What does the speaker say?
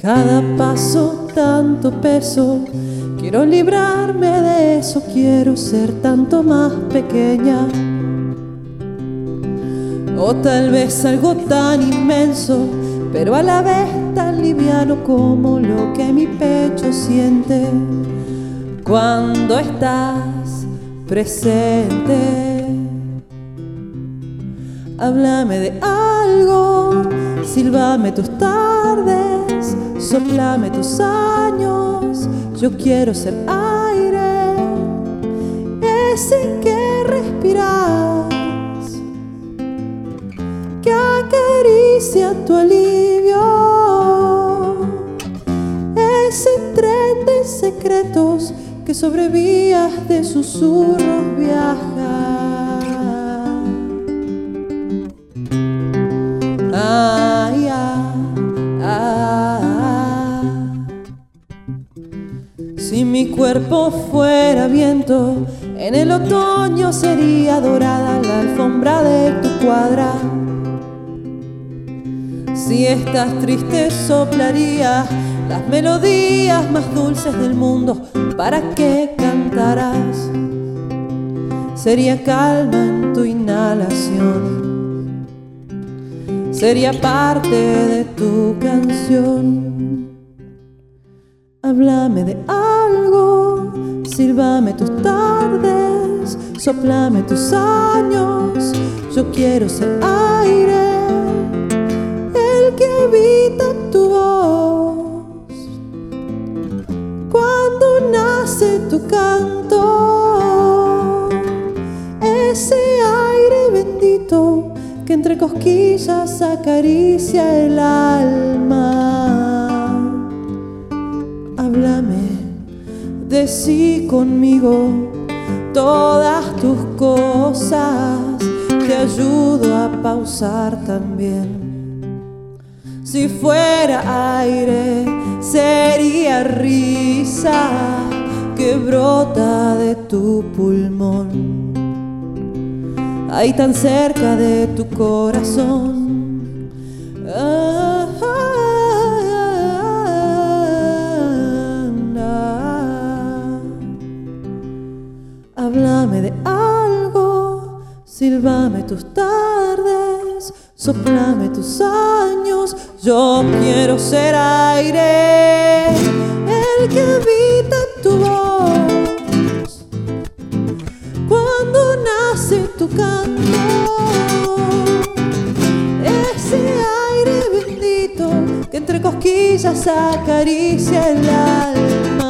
cada paso tanto peso. Quiero librarme de eso, quiero ser tanto más pequeña. O tal vez algo tan inmenso, pero a la vez tan liviano como lo que mi pecho siente cuando estás presente. Háblame de algo, sílvame tus tardes, soplame tus años. Yo quiero ser aire, ese que respiras, que acaricia tu alivio, ese tren de secretos que sobre vías de susurros viaja. Ay, ah, ah, ah. Si mi cuerpo fuera viento, en el otoño sería dorada la alfombra de tu cuadra. Si estás triste soplaría las melodías más dulces del mundo para que cantaras. Sería calma en tu inhalación, sería parte de tu canción. Háblame de algo, sílvame tus tardes, soplame tus años. Yo quiero ser aire, el que habita tu voz. Cuando nace tu canto, ese aire bendito que entre cosquillas acaricia el alma. Háblame, decí conmigo todas tus cosas, te ayudo a pausar también. Si fuera aire, sería risa que brota de tu pulmón, ahí tan cerca de tu corazón. Ah, ah, ah. Háblame de algo, sílvame tus tardes, soplame tus años. Yo quiero ser aire, el que habita tu voz. Cuando nace tu canto, ese aire bendito que entre cosquillas acaricia el alma.